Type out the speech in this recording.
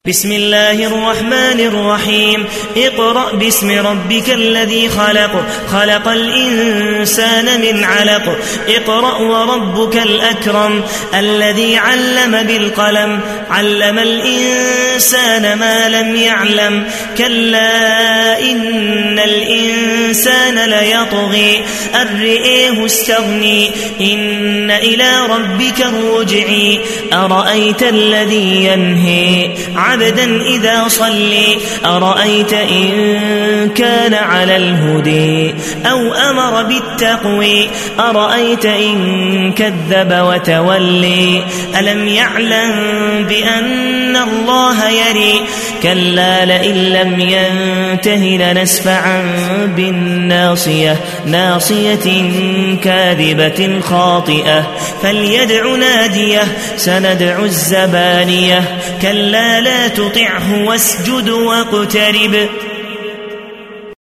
بسم الله الرحمن الرحيم اقرأ باسم ربك الذي خلق خلق الإنسان من علق اقرأ وربك الأكرم الذي علم بالقلم علم الإنسان ما لم يعلم كلا إن الإنسان ليطغي أن رآه استغني إن إلى ربك الرجع أرأيت الذي ينهي عبدا إذا صلي أرأيت إن كان على الهدي أو أمر بالتقوي أرأيت إن كذب وتولي ألم يعلم بأن الله يري كلا لئن لم ينته لنسفعا بالناصية ناصية كاذبة خاطئة فليدع ناديه سندع الزبانية كلا لا تطعه واسجد واقترب